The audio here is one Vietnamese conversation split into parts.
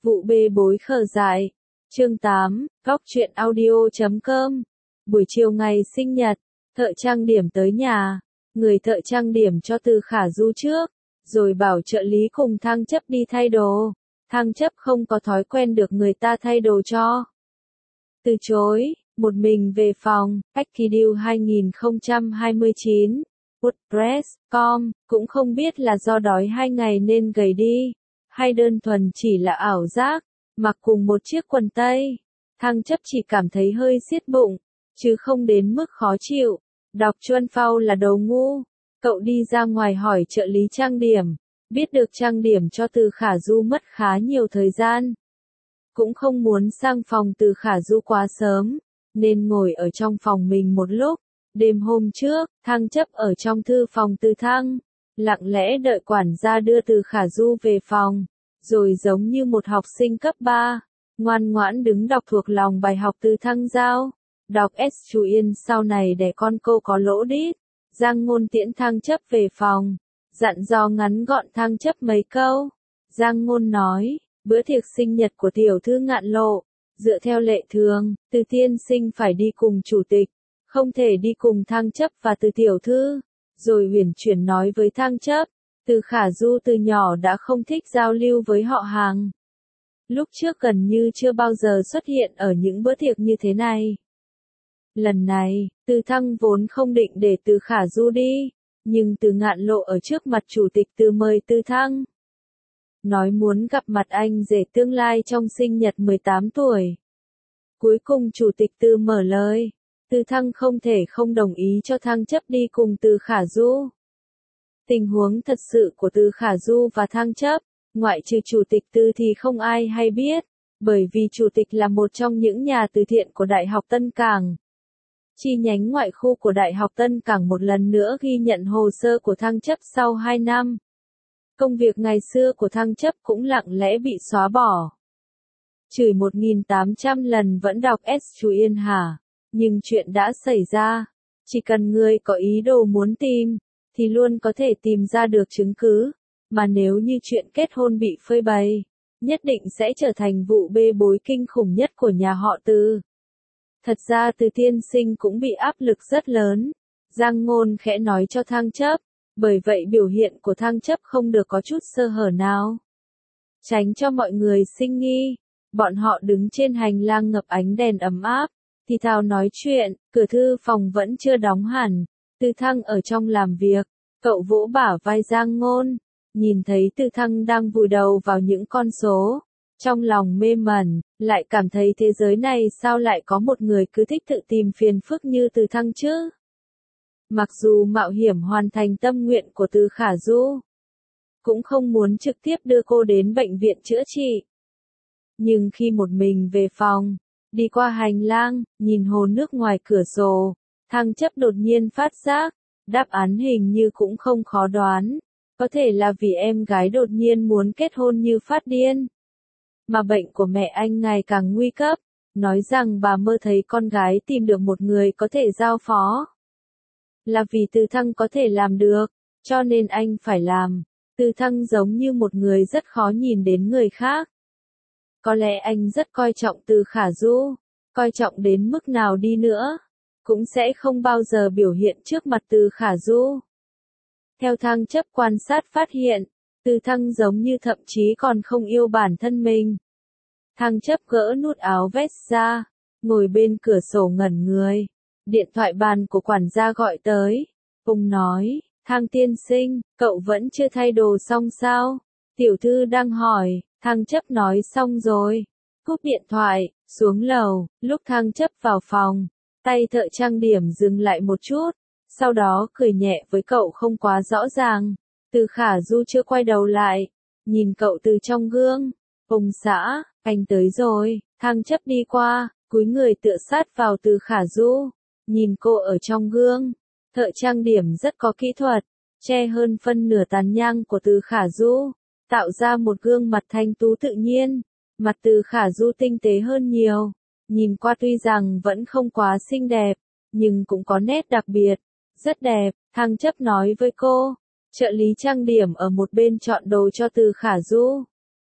Vụ bê bối khờ dại. Chương 8, Góc truyện audio.com. Buổi chiều ngày sinh nhật, thợ trang điểm tới nhà. Người thợ trang điểm cho Từ Khả Du trước, rồi bảo trợ lý cùng Thăng Chấp đi thay đồ. Thăng Chấp không có thói quen được người ta thay đồ cho. Từ chối, một mình về phòng. Akideal 2029. WordPress.com, cũng không biết là do đói 2 ngày nên gầy đi, hay đơn thuần chỉ là ảo giác. Mặc cùng một chiếc quần tây, Thăng Chấp chỉ cảm thấy hơi siết bụng, chứ không đến mức khó chịu. Đọc Chuân Phao là đồ ngu. Cậu đi ra ngoài hỏi trợ lý trang điểm, biết được trang điểm cho Từ Khả Du mất khá nhiều thời gian. Cũng không muốn sang phòng Từ Khả Du quá sớm, nên ngồi ở trong phòng mình một lúc. Đêm hôm trước, Thăng Chấp ở trong thư phòng Từ Thăng, lặng lẽ đợi quản gia đưa Từ Khả Du về phòng, rồi giống như một học sinh cấp 3, ngoan ngoãn đứng đọc thuộc lòng bài học Từ Thăng giao. Đọc S chú Yên sau này để con cô có lỗ đít. Giang Ngôn tiễn Thăng Chấp về phòng, dặn dò ngắn gọn Thăng Chấp mấy câu. Giang Ngôn nói, bữa tiệc sinh nhật của tiểu thư Ngạn Lộ, dựa theo lệ thường, Từ tiên sinh phải đi cùng chủ tịch, không thể đi cùng Thăng Chấp và Từ tiểu thư. Rồi huyền chuyển nói với Thăng Chấp, Từ Khả Du từ nhỏ đã không thích giao lưu với họ hàng. Lúc trước gần như chưa bao giờ xuất hiện ở những bữa tiệc như thế này. Lần này, Từ Thăng vốn không định để Từ Khả Du đi, nhưng Từ Ngạn Lộ ở trước mặt chủ tịch Từ mời Từ Thăng. Nói muốn gặp mặt anh rể tương lai trong sinh nhật 18 tuổi. Cuối cùng chủ tịch Từ mở lời, Từ Thăng không thể không đồng ý cho Thăng Chấp đi cùng Từ Khả Du. Tình huống thật sự của Từ Khả Du và Thăng Chấp, ngoại trừ chủ tịch Từ thì không ai hay biết, bởi vì chủ tịch là một trong những nhà từ thiện của Đại học Tân Cảng. Chi nhánh ngoại khu của Đại học Tân Cảng một lần nữa ghi nhận hồ sơ của Thăng Chấp sau 2 năm. Công việc ngày xưa của Thăng Chấp cũng lặng lẽ bị xóa bỏ. Chửi 1.800 lần vẫn đọc S chú Yên hả? Nhưng chuyện đã xảy ra. Chỉ cần người có ý đồ muốn tìm, thì luôn có thể tìm ra được chứng cứ. Mà nếu như chuyện kết hôn bị phơi bày, nhất định sẽ trở thành vụ bê bối kinh khủng nhất của nhà họ Từ. Thật ra Từ tiên sinh cũng bị áp lực rất lớn. Giang Ngôn khẽ nói cho Thăng Chấp, bởi vậy biểu hiện của Thăng Chấp không được có chút sơ hở nào. Tránh cho mọi người sinh nghi. Bọn họ đứng trên hành lang ngập ánh đèn ấm áp, thì thào nói chuyện, cửa thư phòng vẫn chưa đóng hẳn. Từ Thăng ở trong làm việc, cậu vỗ bả vai Giang Ngôn, nhìn thấy Từ Thăng đang vùi đầu vào những con số. Trong lòng mê mẩn, lại cảm thấy thế giới này sao lại có một người cứ thích tự tìm phiền phức như Từ Thăng chứ? Mặc dù mạo hiểm hoàn thành tâm nguyện của Từ Khả Du, cũng không muốn trực tiếp đưa cô đến bệnh viện chữa trị. Nhưng khi một mình về phòng, đi qua hành lang, nhìn hồ nước ngoài cửa sổ, Thăng Chấp đột nhiên phát giác, đáp án hình như cũng không khó đoán. Có thể là vì em gái đột nhiên muốn kết hôn như phát điên. Mà bệnh của mẹ anh ngày càng nguy cấp, nói rằng bà mơ thấy con gái tìm được một người có thể giao phó. Là vì Từ Thăng có thể làm được, cho nên anh phải làm. Từ Thăng giống như một người rất khó nhìn đến người khác. Có lẽ anh rất coi trọng Từ Khả Du, coi trọng đến mức nào đi nữa, cũng sẽ không bao giờ biểu hiện trước mặt Từ Khả Du. Theo Thăng Chấp quan sát phát hiện, Từ Thăng giống như thậm chí còn không yêu bản thân mình. Thăng Chấp gỡ nút áo vest ra, ngồi bên cửa sổ ngẩn người. Điện thoại bàn của quản gia gọi tới. Ông nói, Thăng tiên sinh, cậu vẫn chưa thay đồ xong sao? Tiểu thư đang hỏi. Thăng Chấp nói xong rồi. Cúp điện thoại, xuống lầu. Lúc Thăng Chấp vào phòng, tay thợ trang điểm dừng lại một chút. Sau đó cười nhẹ với cậu không quá rõ ràng. Từ Khả Du chưa quay đầu lại, nhìn cậu từ trong gương. Ông xã, anh tới rồi. Thăng Chấp đi qua, cúi người tựa sát vào Từ Khả Du. Nhìn cô ở trong gương, thợ trang điểm rất có kỹ thuật, che hơn phân nửa tàn nhang của Từ Khả Du, tạo ra một gương mặt thanh tú tự nhiên. Mặt Từ Khả Du tinh tế hơn nhiều, nhìn qua tuy rằng vẫn không quá xinh đẹp, nhưng cũng có nét đặc biệt, rất đẹp. Thăng Chấp nói với cô, trợ lý trang điểm ở một bên chọn đồ cho Từ Khả Du.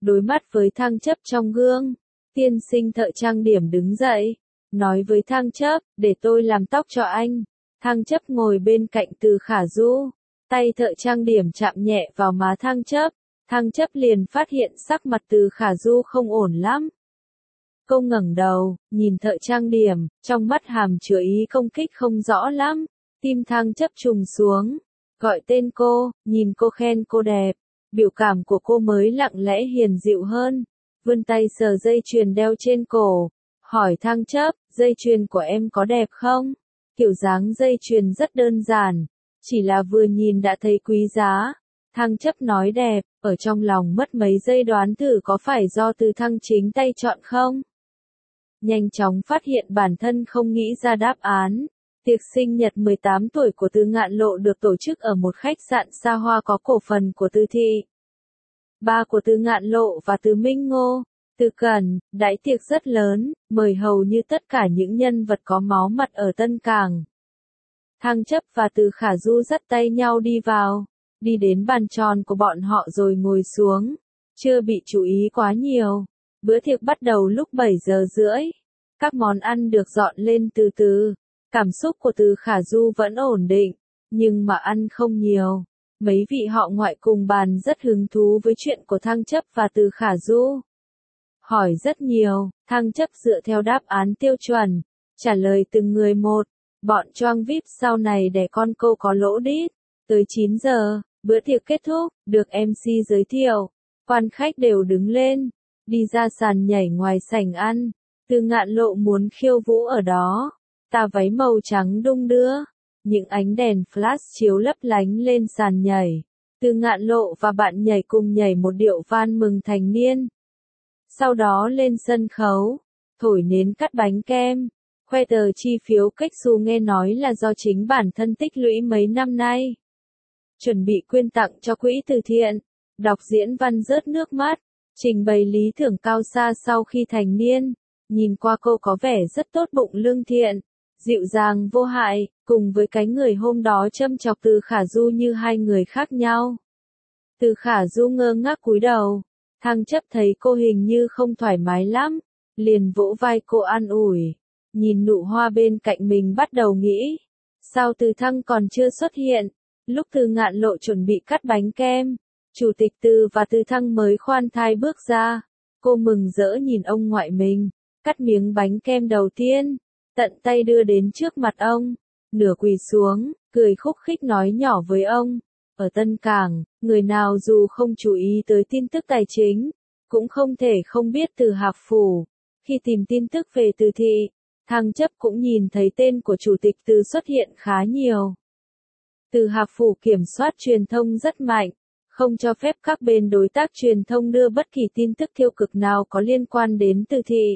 đối mắt với Thăng Chấp trong gương. Tiên sinh thợ trang điểm đứng dậy, nói với Thăng Chấp, để tôi làm tóc cho anh. Thăng Chấp ngồi bên cạnh Từ Khả Du, tay thợ trang điểm chạm nhẹ vào má Thăng Chấp. Thăng Chấp liền phát hiện sắc mặt Từ Khả Du không ổn lắm. Cô ngẩng đầu, nhìn thợ trang điểm, trong mắt hàm chứa ý công kích không rõ lắm. Tim Thăng Chấp trùng xuống, gọi tên cô, nhìn cô khen cô đẹp. Biểu cảm của cô mới lặng lẽ hiền dịu hơn. Vươn tay sờ dây chuyền đeo trên cổ, hỏi Thăng Chấp, dây chuyền của em có đẹp không? Kiểu dáng dây chuyền rất đơn giản, chỉ là vừa nhìn đã thấy quý giá. Thăng Chấp nói đẹp, ở trong lòng mất mấy giây đoán thử có phải do Từ Thăng chính tay chọn không? Nhanh chóng phát hiện bản thân không nghĩ ra đáp án. Tiệc sinh nhật 18 tuổi của Từ Ngạn Lộ được tổ chức ở một khách sạn xa hoa có cổ phần của Từ Thị. Ba của Từ Ngạn Lộ và Từ Minh Ngô, Từ Cẩn, đãi tiệc rất lớn, mời hầu như tất cả những nhân vật có máu mặt ở Tân Cảng. Thăng Chấp và Từ Khả Du dắt tay nhau đi vào, đi đến bàn tròn của bọn họ rồi ngồi xuống, chưa bị chú ý quá nhiều. Bữa tiệc bắt đầu lúc 7 giờ rưỡi, các món ăn được dọn lên từ từ. Cảm xúc của Từ Khả Du vẫn ổn định, nhưng mà ăn không nhiều. Mấy vị họ ngoại cùng bàn rất hứng thú với chuyện của Thăng Chấp và Từ Khả Du. Hỏi rất nhiều, Thăng Chấp dựa theo đáp án tiêu chuẩn, trả lời từng người một. Bọn choang VIP sau này để con câu có lỗ đít. Tới 9 giờ, bữa tiệc kết thúc, được MC giới thiệu. Quan khách đều đứng lên, đi ra sàn nhảy ngoài sảnh ăn. Từ Ngạn Lộ muốn khiêu vũ ở đó. Tà váy màu trắng đung đưa, những ánh đèn flash chiếu lấp lánh lên sàn nhảy. Từ Ngạn Lộ và bạn nhảy cùng nhảy một điệu van mừng thành niên. Sau đó lên sân khấu, thổi nến cắt bánh kem, khoe tờ chi phiếu cách xu nghe nói là do chính bản thân tích lũy mấy năm nay. Chuẩn bị quyên tặng cho quỹ từ thiện, đọc diễn văn rớt nước mắt, trình bày lý tưởng cao xa sau khi thành niên. Nhìn qua cô có vẻ rất tốt bụng lương thiện, dịu dàng vô hại, cùng với cái người hôm đó châm chọc Từ Khả Du như hai người khác nhau. Từ Khả Du ngơ ngác cúi đầu, Thăng Chấp thấy cô hình như không thoải mái lắm, liền vỗ vai cô an ủi. Nhìn nụ hoa bên cạnh mình bắt đầu nghĩ, sao Từ Thăng còn chưa xuất hiện? Lúc Từ Ngạn Lộ chuẩn bị cắt bánh kem, Chủ tịch Từ và Từ Thăng mới khoan thai bước ra. Cô mừng rỡ nhìn ông ngoại mình, cắt miếng bánh kem đầu tiên, tận tay đưa đến trước mặt ông, nửa quỳ xuống, cười khúc khích nói nhỏ với ông. Ở Tân Cảng, người nào dù không chú ý tới tin tức tài chính, cũng không thể không biết Từ Hạp Phủ. Khi tìm tin tức về Từ Thị, Thăng Chấp cũng nhìn thấy tên của Chủ tịch Từ xuất hiện khá nhiều. Từ Hạp Phủ kiểm soát truyền thông rất mạnh, không cho phép các bên đối tác truyền thông đưa bất kỳ tin tức tiêu cực nào có liên quan đến Từ Thị.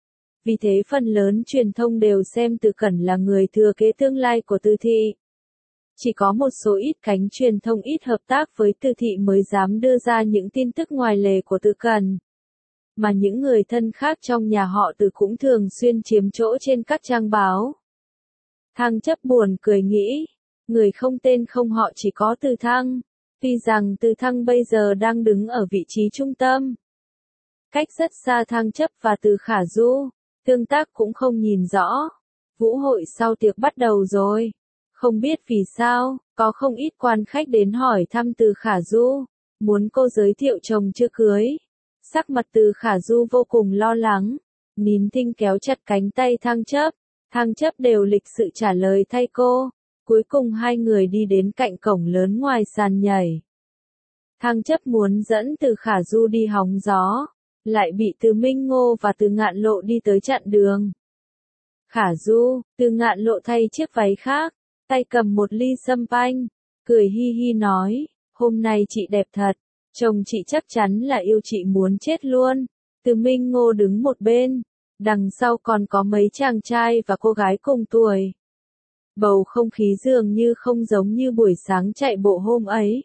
Vì thế phần lớn truyền thông đều xem Từ Cẩn là người thừa kế tương lai của Từ Thị. Chỉ có một số ít cánh truyền thông ít hợp tác với Từ Thị mới dám đưa ra những tin tức ngoài lề của Từ Cẩn. Mà những người thân khác trong nhà họ Từ cũng thường xuyên chiếm chỗ trên các trang báo. Thăng Chấp buồn cười nghĩ, người không tên không họ chỉ có Từ Thăng. Tuy rằng Từ Thăng bây giờ đang đứng ở vị trí trung tâm, cách rất xa Thăng Chấp và Từ Khả Du, tương tác cũng không nhìn rõ. Vũ hội sau tiệc bắt đầu rồi. Không biết vì sao, có không ít quan khách đến hỏi thăm Từ Khả Du, muốn cô giới thiệu chồng chưa cưới. Sắc mặt Từ Khả Du vô cùng lo lắng, nín thinh kéo chặt cánh tay Thăng Chấp. Thăng Chấp đều lịch sự trả lời thay cô. Cuối cùng hai người đi đến cạnh cổng lớn ngoài sàn nhảy. Thăng Chấp muốn dẫn Từ Khả Du đi hóng gió, lại bị Từ Minh Ngô và Từ Ngạn Lộ đi tới chặn đường. Khả Du, Từ Ngạn Lộ thay chiếc váy khác, tay cầm một ly sâm panh, cười hi hi nói, hôm nay chị đẹp thật, chồng chị chắc chắn là yêu chị muốn chết luôn. Từ Minh Ngô đứng một bên, đằng sau còn có mấy chàng trai và cô gái cùng tuổi. Bầu không khí dường như không giống như buổi sáng chạy bộ hôm ấy.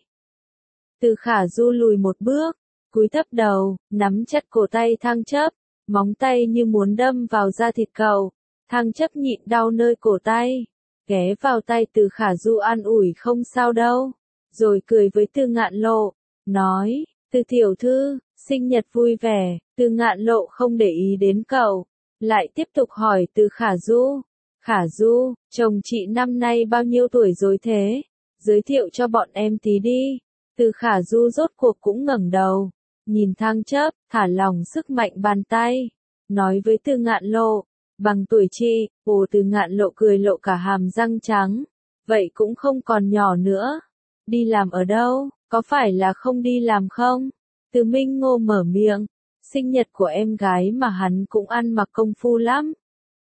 Từ Khả Du lùi một bước, cúi thấp đầu, nắm chặt cổ tay Thăng Chấp, móng tay như muốn đâm vào da thịt cậu. Thăng Chấp nhịn đau nơi cổ tay, ghé vào tay Từ Khả Du an ủi không sao đâu, rồi cười với Từ Ngạn Lộ, nói, Từ tiểu thư, Sinh nhật vui vẻ, Từ Ngạn Lộ không để ý đến cậu, lại tiếp tục hỏi Từ Khả Du. Khả Du, chồng chị năm nay bao nhiêu tuổi rồi thế? Giới thiệu cho bọn em tí đi. Từ Khả Du rốt cuộc cũng ngẩng đầu, nhìn Thăng Chấp, thả lỏng sức mạnh bàn tay, nói với Từ Ngạn Lộ, bằng tuổi chị. Ồ, Từ Ngạn Lộ cười lộ cả hàm răng trắng, vậy cũng không còn nhỏ nữa. Đi làm ở đâu, có phải là không đi làm không? Từ Minh Ngô mở miệng, sinh nhật của em gái mà hắn cũng ăn mặc công phu lắm.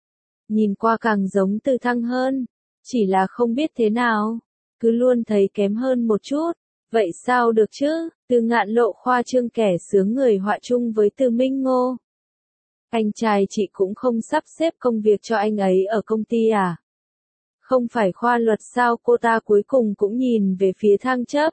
Nhìn qua càng giống Từ Thăng hơn, chỉ là không biết thế nào, cứ luôn thấy kém hơn một chút. Vậy sao được chứ? Từ Ngạn Lộ khoa trương kẻ sướng người họa chung với Từ Minh Ngô. Anh trai chị cũng không sắp xếp công việc cho anh ấy ở công ty à? Không phải khoa luật sao? Cô ta cuối cùng cũng nhìn về phía Thăng Chấp.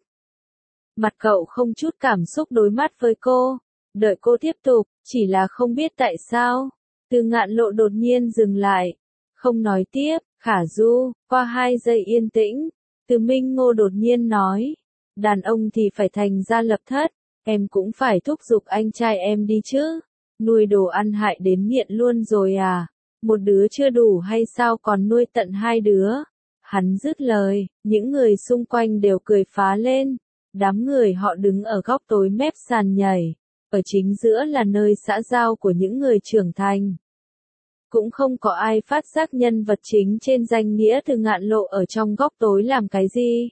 Mặt cậu không chút cảm xúc đối mắt với cô, đợi cô tiếp tục, chỉ là không biết tại sao. Từ Ngạn Lộ đột nhiên dừng lại, không nói tiếp. Khả Du, qua 2 giây yên tĩnh, Từ Minh Ngô đột nhiên nói, đàn ông thì phải thành gia lập thất, em cũng phải thúc giục anh trai em đi chứ. Nuôi đồ ăn hại đến nghiện luôn rồi à? Một đứa chưa đủ hay sao còn nuôi tận 2 đứa? Hắn dứt lời, những người xung quanh đều cười phá lên. Đám người họ đứng ở góc tối mép sàn nhảy, ở chính giữa là nơi xã giao của những người trưởng thành. Cũng không có ai phát giác nhân vật chính trên danh nghĩa Từ Ngạn Lộ ở trong góc tối làm cái gì.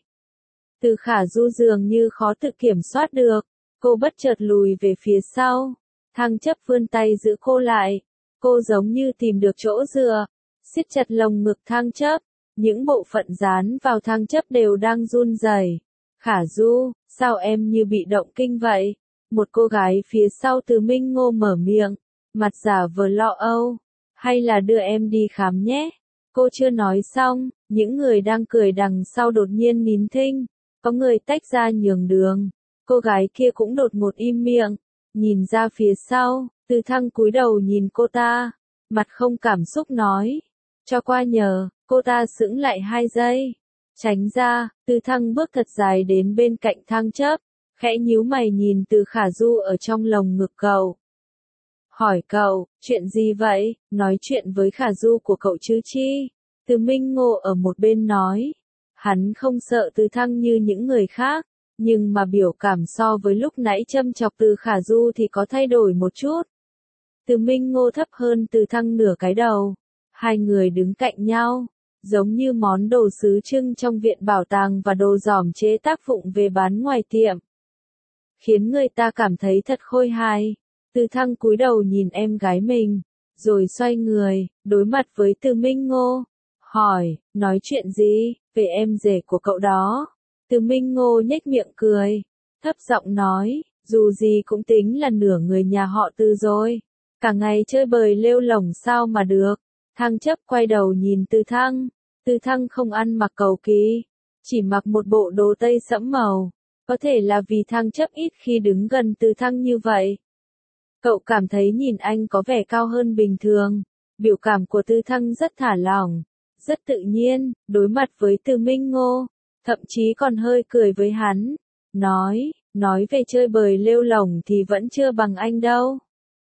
Từ Khả Du dường như khó tự kiểm soát được, cô bất chợt lùi về phía sau. Thăng Chấp vươn tay giữ cô lại, cô giống như tìm được chỗ dựa, siết chặt lồng ngực Thăng Chấp, những bộ phận dán vào Thăng Chấp đều đang run rẩy. Khả Du, sao em như bị động kinh vậy? Một cô gái phía sau Từ Minh Ngô mở miệng, mặt giả vờ lo âu. Hay là đưa em đi khám nhé? Cô chưa nói xong, những người đang cười đằng sau đột nhiên nín thinh. Có người tách ra nhường đường. Cô gái kia cũng đột ngột im miệng, nhìn ra phía sau. Từ Thăng cúi đầu nhìn cô ta, mặt không cảm xúc nói, cho qua nhờ. Cô ta sững lại 2 giây, tránh ra. Từ Thăng bước thật dài đến bên cạnh Thăng Chấp, khẽ nhíu mày nhìn Từ Khả Du ở trong lồng ngực cậu. Hỏi cậu, chuyện gì vậy? Nói chuyện với Khả Du của cậu chứ chi? Từ Minh Ngô ở một bên nói, hắn không sợ Từ Thăng như những người khác, nhưng mà biểu cảm so với lúc nãy châm chọc Từ Khả Du thì có thay đổi một chút. Từ Minh Ngô thấp hơn Từ Thăng nửa cái đầu, 2 người đứng cạnh nhau, giống như món đồ sứ trưng trong viện bảo tàng và đồ giỏm chế tác vụng về bán ngoài tiệm, khiến người ta cảm thấy thật khôi hài. Từ Thăng cúi đầu nhìn em gái mình, rồi xoay người, đối mặt với Từ Minh Ngô, hỏi, nói chuyện gì, về em rể của cậu đó. Từ Minh Ngô nhếch miệng cười, thấp giọng nói, dù gì cũng tính là nửa người nhà họ Từ rồi, cả ngày chơi bời lêu lổng sao mà được. Thăng Chấp quay đầu nhìn Từ Thăng, Từ Thăng không ăn mặc cầu kỳ, chỉ mặc một bộ đồ tây sẫm màu, có thể là vì Thăng Chấp ít khi đứng gần Từ Thăng như vậy. Cậu cảm thấy nhìn anh có vẻ cao hơn bình thường. Biểu cảm của Từ Thăng rất thả lỏng, rất tự nhiên, đối mặt với Từ Minh Ngô, thậm chí còn hơi cười với hắn. Nói về chơi bời lêu lổng thì vẫn chưa bằng anh đâu.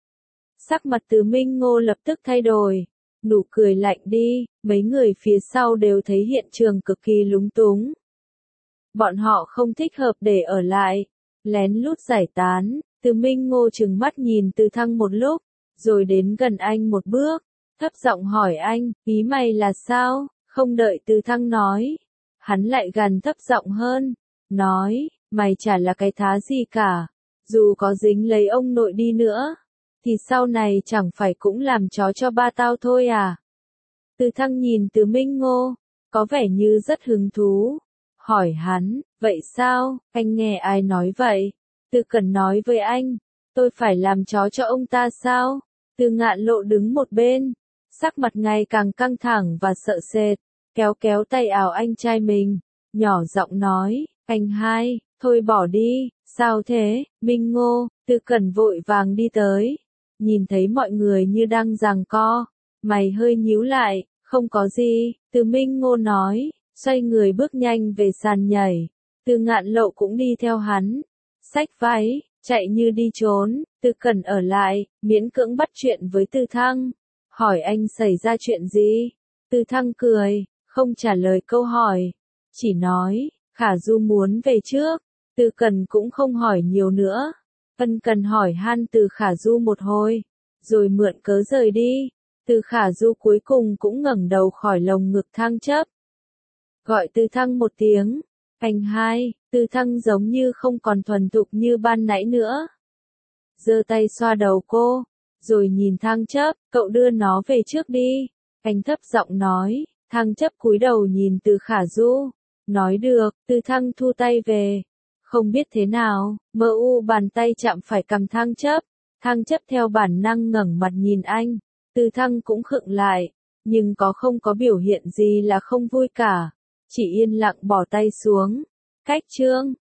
Sắc mặt Từ Minh Ngô lập tức thay đổi, nụ cười lạnh đi, mấy người phía sau đều thấy hiện trường cực kỳ lúng túng. Bọn họ không thích hợp để ở lại, lén lút giải tán. Từ Minh Ngô trừng mắt nhìn Từ Thăng một lúc, rồi đến gần anh một bước, thấp giọng hỏi anh, ý mày là sao? Không đợi Từ Thăng nói, hắn lại gần thấp giọng hơn, nói, mày chả là cái thá gì cả, dù có dính lấy ông nội đi nữa, thì sau này chẳng phải cũng làm chó cho ba tao thôi à? Từ Thăng nhìn Từ Minh Ngô, có vẻ như rất hứng thú, hỏi hắn, vậy sao, anh nghe ai nói vậy? Từ Cẩn nói với anh, tôi phải làm chó cho ông ta sao? Từ Ngạn Lộ đứng một bên, sắc mặt ngày càng căng thẳng và sợ sệt, kéo kéo tay áo anh trai mình, nhỏ giọng nói, anh hai, thôi bỏ đi, sao thế? Minh Ngô. Từ Cẩn vội vàng đi tới, nhìn thấy mọi người như đang giằng co, mày hơi nhíu lại, không có gì. Từ Minh Ngô nói, xoay người bước nhanh về sàn nhảy. Từ Ngạn Lộ cũng đi theo hắn, xách váy, chạy như đi trốn, Tư Cẩn ở lại, miễn cưỡng bắt chuyện với Tư Thăng, hỏi anh xảy ra chuyện gì? Tư Thăng cười, không trả lời câu hỏi, chỉ nói, Khả Du muốn về trước, Tư Cẩn cũng không hỏi nhiều nữa, ân cần hỏi han từ Khả Du một hồi, rồi mượn cớ rời đi, Từ Khả Du cuối cùng cũng ngẩng đầu khỏi lồng ngực Thăng Chấp. Gọi Tư Thăng một tiếng, anh hai, Tư Thăng giống như không còn thuần thục như ban nãy nữa. Giơ tay xoa đầu cô, rồi nhìn Thăng Chấp, cậu đưa nó về trước đi. Anh thấp giọng nói, Thăng Chấp cúi đầu nhìn Từ Khả Du. Nói được, Tư Thăng thu tay về. Không biết thế nào, mơ u bàn tay chạm phải cằm Thăng Chấp. Thăng Chấp theo bản năng ngẩng mặt nhìn anh. Tư Thăng cũng khựng lại, nhưng không có biểu hiện gì là không vui cả. Chỉ yên lặng bỏ tay xuống. Cách chương